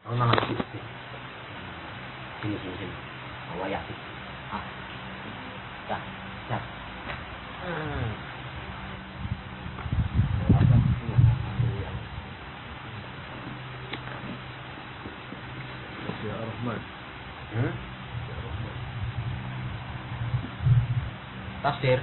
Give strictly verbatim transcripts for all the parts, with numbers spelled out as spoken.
Oh, nama sih. Sini, sini, sini. Oh, ya sih. Ah. Dah, dah. Hmm. Ya Rahman. Hmm? Ya Rahman. Tafsir.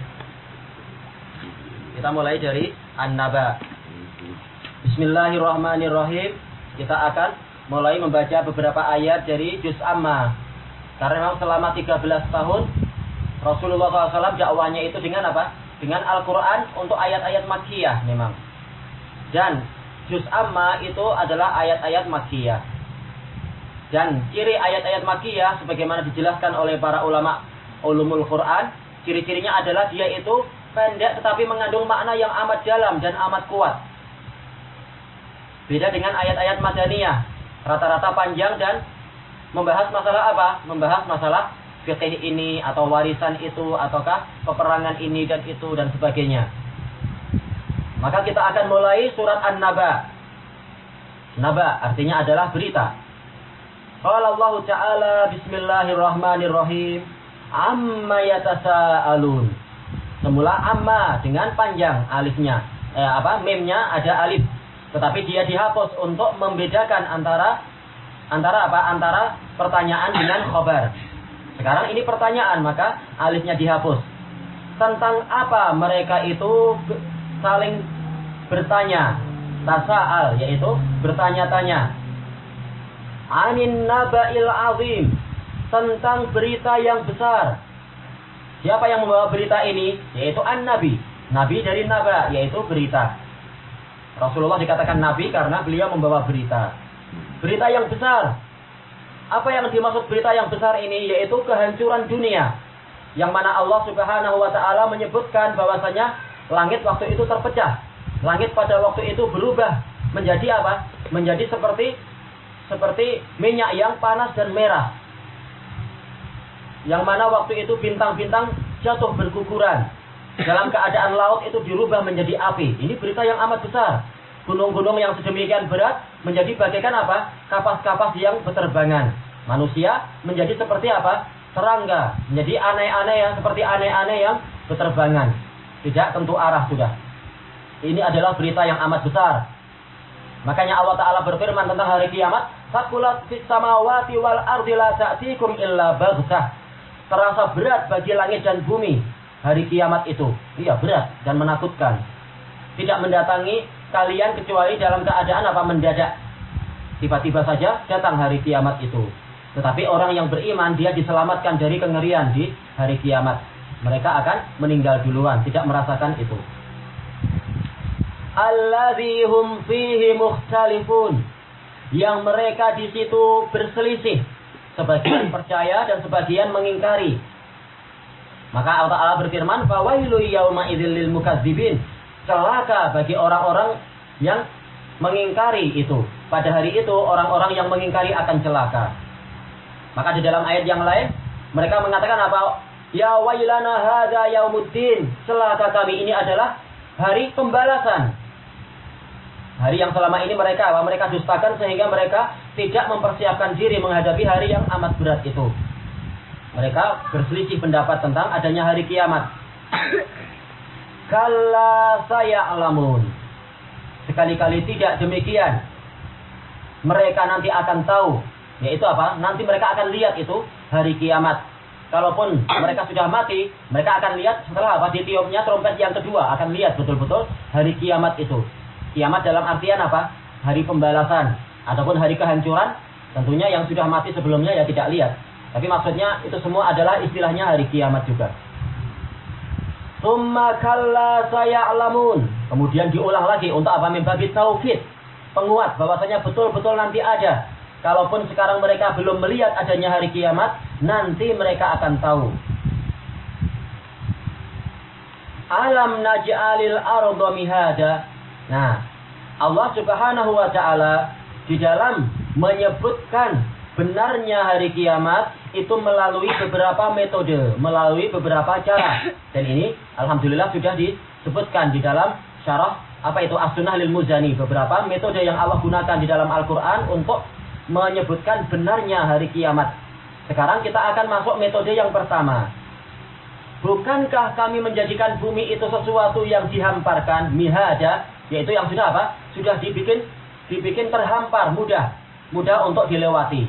Kita mulai dari An-Naba. Bismillahirrahmanirrahim. Kita akan mulai membaca beberapa ayat dari Juz Amma. Karena memang selama tiga belas tahun Rasulullah shallallahu alaihi wasallam dakwahnya itu dengan apa? Dengan Al-Quran untuk ayat-ayat Makkiyah memang. Dan Juz Amma itu adalah ayat-ayat Makkiyah. Dan ciri ayat-ayat Makkiyah sebagaimana dijelaskan oleh para ulama ulumul Quran, ciri-cirinya adalah dia itu pendek tetapi mengandung makna yang amat dalam dan amat kuat. Beda dengan ayat-ayat Madaniyah, rata-rata panjang dan membahas masalah apa? Membahas masalah fikih ini atau warisan itu ataukah peperangan ini dan itu dan sebagainya. Maka kita akan mulai surat An-Naba. Naba artinya adalah berita. Qala Allah Ta'ala bismillahirrahmanirrahim. Amma yatasaalun. Semula amma dengan panjang alifnya. Eh, apa? Mimnya ada alif. Tetapi dia dihapus untuk membedakan antara antara apa? Antara pertanyaan dengan khabar. Sekarang ini pertanyaan, maka alifnya dihapus. Tentang apa mereka itu saling bertanya? Tasa'al, yaitu bertanya-tanya. Anin naba'il azim, tentang berita yang besar. Siapa yang membawa berita ini? Yaitu an-nabi. Nabi dari naba, yaitu berita. Rasulullah dikatakan nabi karena beliau membawa berita. Berita yang besar. Apa yang dimaksud berita yang besar ini? Yaitu kehancuran dunia. Yang mana Allah Subhanahu wa ta'ala menyebutkan bahwasanya langit waktu itu terpecah. Langit pada waktu itu berubah menjadi apa? Menjadi seperti seperti minyak yang panas dan merah. Yang mana waktu itu bintang-bintang jatuh berguguran. Dalam keadaan laut itu dirubah menjadi api. Ini berita yang amat besar. Gunung-gunung yang sedemikian berat menjadi bagaikan apa? Kapas-kapas yang berterbangan. Manusia menjadi seperti apa? Serangga. Menjadi aneh-aneh yang seperti aneh-aneh yang berterbangan. Tidak tentu arah sudah. Ini adalah berita yang amat besar. Makanya Allah Ta'ala berfirman tentang hari kiamat. Sakulat fis samawati wal ardi la ta'tikum illa baghtah. Terasa berat bagi langit dan bumi hari kiamat itu. Iya, berat dan menakutkan. Tidak mendatangi kalian kecuali dalam keadaan apa? Mendadak. Tiba-tiba saja datang hari kiamat itu. Tetapi orang yang beriman, dia diselamatkan dari kengerian di hari kiamat. Mereka akan meninggal duluan, tidak merasakan itu. Alladzi hum fihi mukhtalifun, yang mereka di situ berselisih, sebagian percaya dan sebagian mengingkari. Maka Allah Ta'ala berfirman, fawailu yauma idzil lil mukadzibin, celaka bagi orang-orang yang mengingkari itu. Pada hari itu orang-orang yang mengingkari akan celaka. Maka di dalam ayat yang lain mereka mengatakan apa? Ya wailana hadza yaumuddin, celaka kami, ini adalah hari pembalasan. Hari yang selama ini mereka apa? Mereka dustakan sehingga mereka tidak mempersiapkan diri menghadapi hari yang amat berat itu. Mereka berselisih pendapat tentang adanya hari kiamat. Kalla saya'lamun. Sekali-kali tidak demikian. Mereka nanti akan tahu. Yaitu apa? Nanti mereka akan lihat itu hari kiamat. Kalaupun mereka sudah mati, mereka akan lihat setelah apa? Ditiupnya trompet yang kedua, akan lihat betul-betul hari kiamat itu. Kiamat dalam artian apa? Hari pembalasan. Ataupun hari kehancuran. Tentunya yang sudah mati sebelumnya ya tidak lihat. Tapi maksudnya itu semua adalah istilahnya hari kiamat juga. Tsumma kalla saya'lamun. Kemudian diulang lagi untuk apa? Mimbabi taukid. Penguat bahwasanya betul-betul nanti ada. Kalaupun sekarang mereka belum melihat adanya hari kiamat, nanti mereka akan tahu. Alam naj'alil arda mihada. Nah, Allah Subhanahu wa ta'ala di dalam menyebutkan benarnya hari kiamat itu melalui beberapa metode, melalui beberapa cara. Dan ini alhamdulillah sudah disebutkan di dalam syarah apa itu As-Sunnah lil Muzani, beberapa metode yang Allah gunakan di dalam Al-Qur'an untuk menyebutkan benarnya hari kiamat. Sekarang kita akan masuk metode yang pertama. Bukankah kami menjadikan bumi itu sesuatu yang dihamparkan, mihada, yaitu yang sudah apa? Sudah dibikin dibikin terhampar, mudah, mudah untuk dilewati.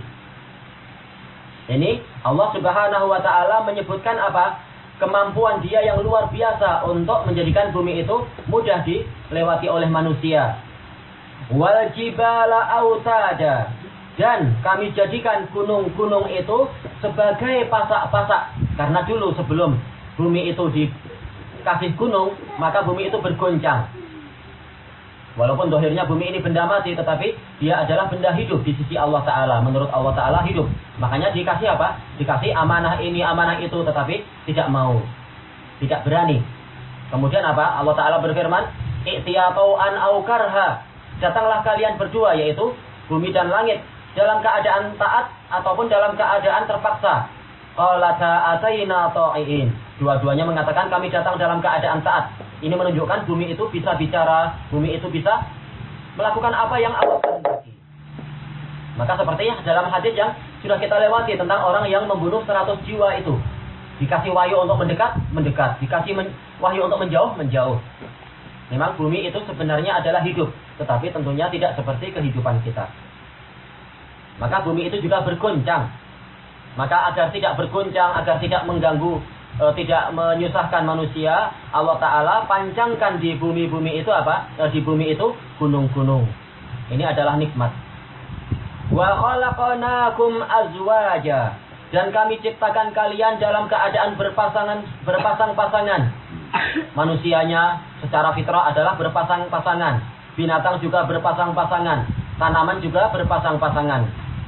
Ini Allah Subhanahu wa taala menyebutkan apa? Kemampuan Dia yang luar biasa untuk menjadikan bumi itu mudah dilewati oleh manusia. Wal jibala autada, dan kami jadikan gunung-gunung itu sebagai pasak-pasak. Karena dulu sebelum bumi itu dikasih gunung, maka bumi itu bergoncang. Walaupun dohirnya bumi ini benda mati, tetapi dia adalah benda hidup di sisi Allah Ta'ala. Menurut Allah Ta'ala hidup. Makanya dikasih apa? Dikasih amanah ini, amanah itu, tetapi tidak mau. Tidak berani. Kemudian apa? Allah Ta'ala berfirman, I'tiyatau'an aukarha. Datanglah kalian berdua, yaitu bumi dan langit, dalam keadaan taat ataupun dalam keadaan terpaksa. Qalata ataina ta'iin. Dua-duanya mengatakan kami datang dalam keadaan taat. Ini menunjukkan bumi itu bisa bicara, bumi itu bisa melakukan apa yang Allah kehendaki. Maka sepertinya dalam hadis yang sudah kita lewati tentang orang yang membunuh seratus jiwa itu. Dikasih wahyu untuk mendekat, mendekat. Dikasih men wahyu untuk menjauh, menjauh. Memang bumi itu sebenarnya adalah hidup, tetapi tentunya tidak seperti kehidupan kita. Maka bumi itu juga bergoncang. Maka agar tidak bergoncang, agar tidak mengganggu, e, tidak menyusahkan manusia, Allah Ta'ala panjangkan di bumi-bumi itu apa? E, di bumi itu gunung-gunung. Ini adalah nikmat. Wa khalaqnakum azwaja, dan kami ciptakan kalian dalam keadaan berpasangan, berpasang-pasangan. Manusianya secara fitrah adalah berpasang-pasangan. Binatang juga berpasang-pasangan. Tanaman juga berpasang-pasangan.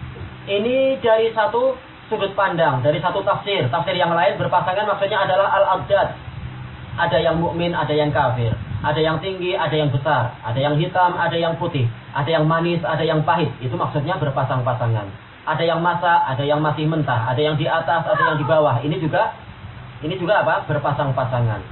Ini dari satu sudut pandang, dari satu tafsir. Tafsir yang lain berpasangan maksudnya adalah al-abdad. Ada yang mukmin, ada yang kafir. Ada yang tinggi, ada yang besar. Ada yang hitam, ada yang putih. Ada yang manis, ada yang pahit. Itu maksudnya berpasang-pasangan. Ada yang masak, ada yang masih mentah. Ada yang di atas, ada yang di bawah. Ini juga ini juga apa? Berpasang-pasangan.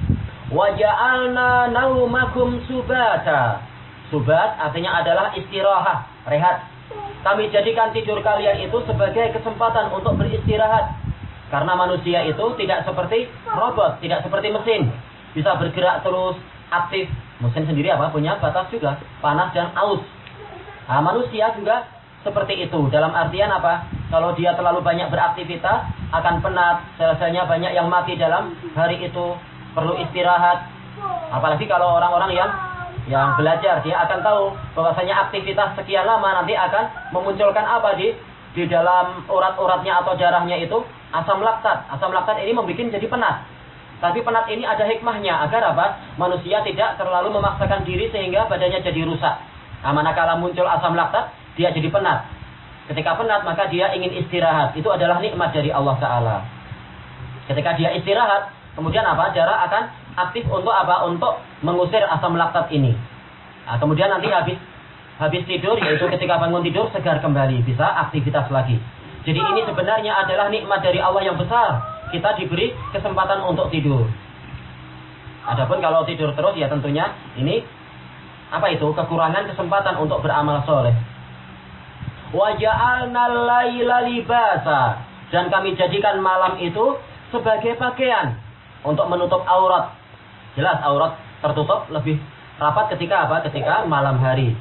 Wa ja'alna naumakum subata. Subat artinya adalah istirahat, rehat. Kami jadikan tidur kalian itu sebagai kesempatan untuk beristirahat. Karena manusia itu tidak seperti robot, tidak seperti mesin. Bisa bergerak terus, aktif. Mesin sendiri apa? Punya batas juga, panas dan aus. Nah, manusia juga seperti itu. Dalam artian apa? Kalau dia terlalu banyak beraktivitas, akan penat. Selesainya banyak yang mati dalam hari itu. Perlu istirahat. Apalagi kalau orang-orang yang yang belajar, dia akan tahu bahwasanya aktivitas sekian lama nanti akan memunculkan apa di di dalam urat-uratnya atau darahnya itu asam laktat. Asam laktat ini membuat jadi penat. Tapi penat ini ada hikmahnya agar apa? Manusia tidak terlalu memaksakan diri sehingga badannya jadi rusak. Nah, manakala muncul asam laktat, dia jadi penat. Ketika penat maka dia ingin istirahat. Itu adalah nikmat dari Allah Ta'ala. Ketika dia istirahat, kemudian apa? Darah akan aktif untuk apa? Untuk mengusir asam laktat ini. Nah, kemudian nanti habis habis tidur, yaitu ketika bangun tidur segar kembali, bisa aktivitas lagi. Jadi ini sebenarnya adalah nikmat dari Allah yang besar. Kita diberi kesempatan untuk tidur. Adapun kalau tidur terus ya tentunya ini apa itu? Kekurangan kesempatan untuk beramal soleh. Wa ja'alnal laila libasa, dan kami jadikan malam itu sebagai pakaian untuk menutup aurat. Jelas aurat tertutup lebih rapat ketika apa? Ketika malam hari.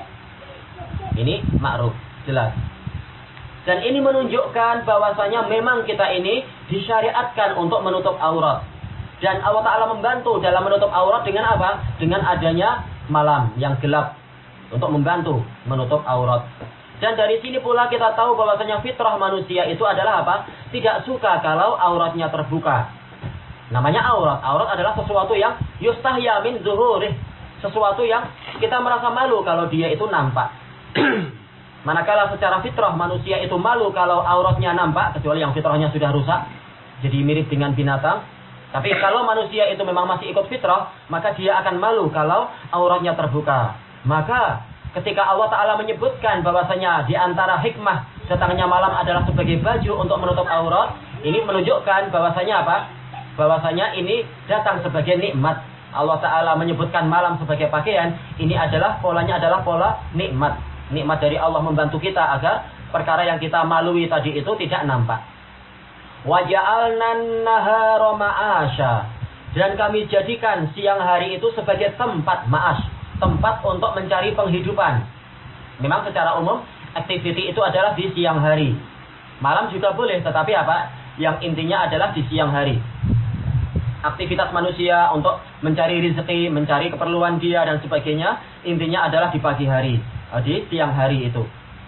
Ini ma'ruf, jelas. Dan ini menunjukkan bahwasanya memang kita ini disyariatkan untuk menutup aurat. Dan Allah Ta'ala membantu dalam menutup aurat dengan apa? Dengan adanya malam yang gelap. Untuk membantu menutup aurat. Dan dari sini pula kita tahu bahwasanya fitrah manusia itu adalah apa? Tidak suka kalau auratnya terbuka. Namanya aurat. Aurat adalah sesuatu yang yustahya min zuhurih. Sesuatu yang kita merasa malu kalau dia itu nampak. Manakala secara fitrah manusia itu malu kalau auratnya nampak, kecuali yang fitrahnya sudah rusak, jadi mirip dengan binatang. Tapi kalau manusia itu memang masih ikut fitrah, maka dia akan malu kalau auratnya terbuka. Maka ketika Allah Ta'ala menyebutkan bahwasanya di antara hikmah datangnya malam adalah sebagai baju untuk menutup aurat, ini menunjukkan bahwasanya apa? Bahwasanya ini datang sebagai nikmat. Allah Ta'ala menyebutkan malam sebagai pakaian, ini adalah polanya adalah pola nikmat. Nikmat dari Allah membantu kita agar perkara yang kita malui tadi itu tidak nampak. Wa ja'alnan nahara ma'asya. Dan kami jadikan siang hari itu sebagai tempat ma'as, tempat untuk mencari penghidupan. Memang secara umum aktiviti itu adalah di siang hari. Malam juga boleh, tetapi apa? Yang intinya adalah di siang hari. Aktivitas manusia untuk mencari rezeki, mencari keperluan dia dan sebagainya, intinya adalah di pagi hari, di siang hari itu.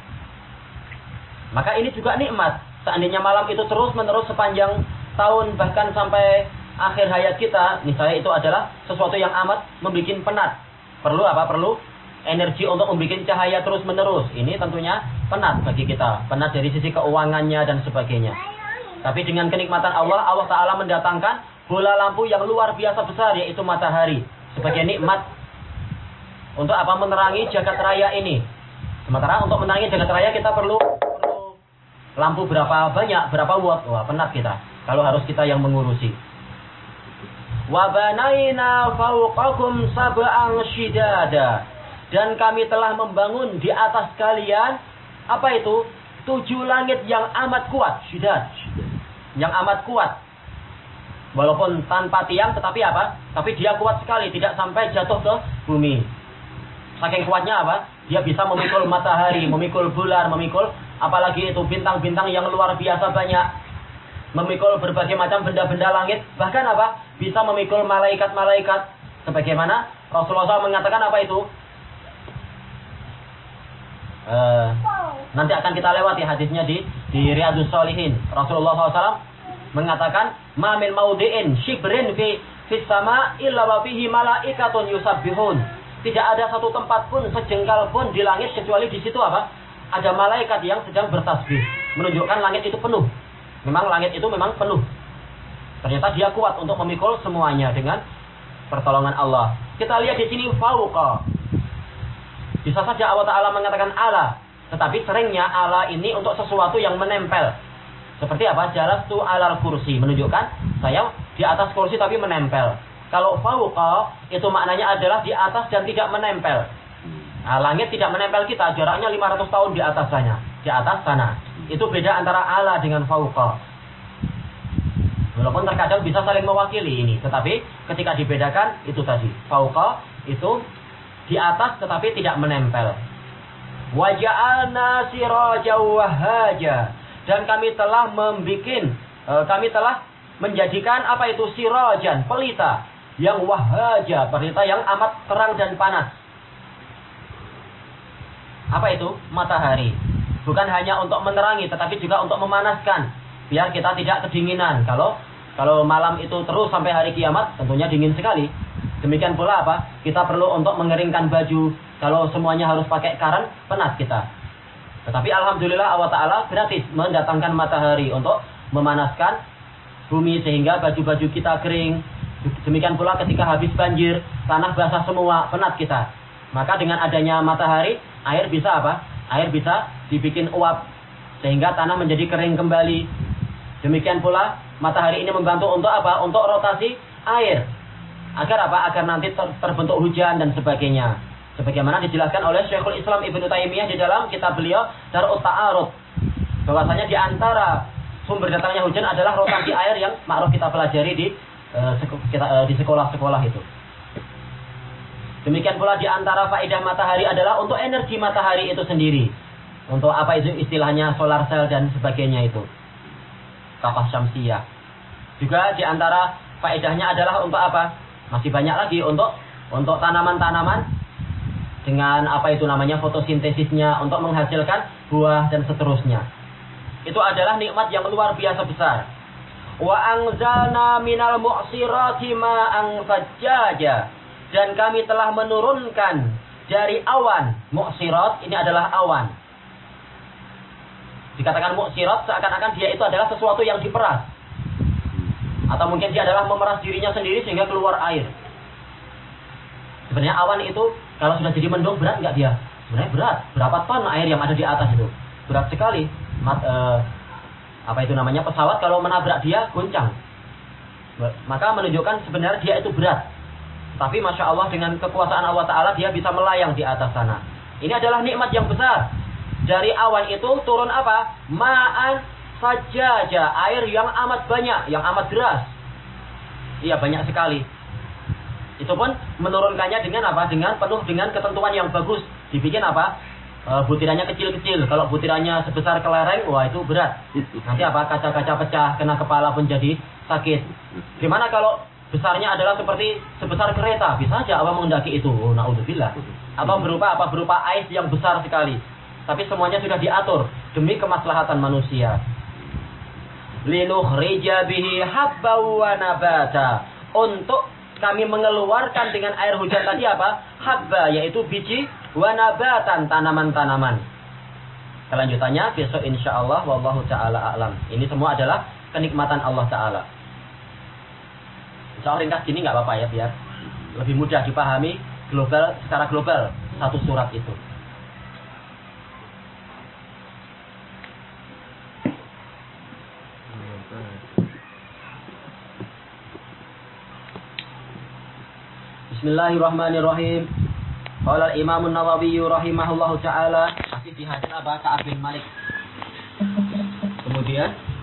Maka ini juga nikmat. Seandainya malam itu terus menerus sepanjang tahun, bahkan sampai akhir hayat kita, misalnya itu adalah sesuatu yang amat membuat penat. Perlu apa? Perlu energi untuk membuat cahaya terus menerus. Ini tentunya penat bagi kita. Penat dari sisi keuangannya dan sebagainya. Tapi dengan kenikmatan Allah, Allah Ta'ala mendatangkan bola lampu yang luar biasa besar, yaitu matahari, sebagai nikmat untuk apa? Menerangi jagat raya ini. Sementara untuk menerangi jagat raya kita perlu, perlu lampu berapa banyak, berapa watt. Wah, penat kita kalau harus kita yang mengurusi. Wa banaina fawqakum sab'an shidada. Dan kami telah membangun di atas kalian apa itu? Tujuh langit yang amat kuat, shidad. Yang amat kuat. Walaupun tanpa tiang, tetapi apa? Tapi dia kuat sekali, tidak sampai jatuh ke bumi. Saking kuatnya apa? Dia bisa memikul matahari, memikul bulan, memikul apalagi itu bintang-bintang yang luar biasa banyak. Memikul berbagai macam benda-benda langit. Bahkan apa? Bisa memikul malaikat-malaikat. Sebagaimana Rasulullah shallallahu alaihi wasallam mengatakan apa itu? Uh, nanti akan kita lewati hadisnya di, di Riyadhus Shalihin. Rasulullah shallallahu alaihi wasallam mengatakan, ma min maudi'in shibrin fi fis sama illa wa fihi malaikatun yusabbihun. Tidak ada satu tempat pun, sejengkal pun di langit kecuali di situ apa? Ada malaikat yang sedang bertasbih, menunjukkan langit itu penuh. Memang langit itu memang penuh. Ternyata dia kuat untuk memikul semuanya dengan pertolongan Allah. Kita lihat di sini fauqa. Bisa saja Allah Ta'ala mengatakan ala, tetapi seringnya ala ini untuk sesuatu yang menempel. Seperti apa? Jalastu alal kursi, menunjukkan saya di atas kursi tapi menempel. Kalau fauqa itu maknanya adalah di atas dan tidak menempel. Nah, langit tidak menempel kita, jaraknya lima ratus tahun di atas sana, di atas sana. Itu beda antara ala dengan fauqa. Walaupun terkadang bisa saling mewakili ini, tetapi ketika dibedakan itu tadi, fauqa itu di atas tetapi tidak menempel. Wa ja'alna sirajan wahaja. Dan kami telah membikin, e, kami telah menjadikan apa itu sirajan, pelita yang wahaja, pelita yang amat terang dan panas. Apa itu? Matahari. Bukan hanya untuk menerangi, tetapi juga untuk memanaskan, biar kita tidak kedinginan. Kalau kalau malam itu terus sampai hari kiamat, tentunya dingin sekali. Demikian pula apa? Kita perlu untuk mengeringkan baju. Kalau semuanya harus pakai karet, panas kita. Tetapi alhamdulillah Allah Ta'ala gratis mendatangkan matahari untuk memanaskan bumi sehingga baju-baju kita kering. Demikian pula ketika habis banjir, tanah basah semua, penat kita. Maka dengan adanya matahari, air bisa apa? Air bisa dibikin uap sehingga tanah menjadi kering kembali. Demikian pula matahari ini membantu untuk apa? Untuk rotasi air. Agar apa? Agar nanti ter terbentuk hujan dan sebagainya. Sebagaimana dijelaskan oleh Syekhul Islam Ibnu Taimiyah di dalam kitab beliau Darut Ta'arud, bahwasanya di antara sumber datangnya hujan adalah rotasi air yang ma'ruf kita pelajari di uh, kita, uh, di sekolah-sekolah itu. Demikian pula di antara faedah matahari adalah untuk energi matahari itu sendiri. Untuk apa itu istilahnya solar cell dan sebagainya itu. Kapas syamsiyah. Juga di antara faedahnya adalah untuk apa? Masih banyak lagi untuk untuk tanaman-tanaman dengan apa itu namanya fotosintesisnya untuk menghasilkan buah dan seterusnya. Itu adalah nikmat yang luar biasa besar. Wa anzalna minal mu'sirati ma'an sajjaja. Dan kami telah menurunkan dari awan. Mu'sirat ini adalah awan. Dikatakan mu'sirat seakan-akan dia itu adalah sesuatu yang diperas. Atau mungkin dia adalah memeras dirinya sendiri sehingga keluar air. Sebenarnya awan itu kalau sudah jadi mendung berat nggak dia? Sebenarnya berat. Berapa ton air yang ada di atas itu? Berat sekali. Mat, eh, apa itu namanya pesawat kalau menabrak dia goncang. Maka menunjukkan sebenarnya dia itu berat. Tapi masya Allah dengan kekuasaan Allah Ta'ala dia bisa melayang di atas sana. Ini adalah nikmat yang besar. Dari awan itu turun apa? Ma'an sajaja, air yang amat banyak, yang amat deras. Iya, banyak sekali. Itu pun menurunkannya dengan apa? Dengan penuh dengan ketentuan yang bagus. Dibikin apa? E, butirannya kecil-kecil. Kalau butirannya sebesar kelereng, wah itu berat. Nanti apa? Kaca-kaca pecah, kena kepala pun jadi sakit. Gimana kalau besarnya adalah seperti sebesar kereta? Bisa aja Allah menghendaki itu. Oh, naudzubillah. Atau berupa apa? Berupa ais yang besar sekali. Tapi semuanya sudah diatur demi kemaslahatan manusia. Linukhrija bihi habba wa nabata. Untuk kami mengeluarkan dengan air hujan tadi apa? Habba, yaitu biji, wa nabatan, tanaman-tanaman. Kelanjutannya besok insyaallah, wallahu ta'ala a'lam. Ini semua adalah kenikmatan Allah Ta'ala. Insya Allah ringkas gini nggak apa-apa ya, biar lebih mudah dipahami global, secara global satu surat itu. Bismillahirrahmanirrahim. Qala al-Imam an-Nawawi rahimahullahu taala, masih di hadis apa? Ka'ab bin Malik. Kemudian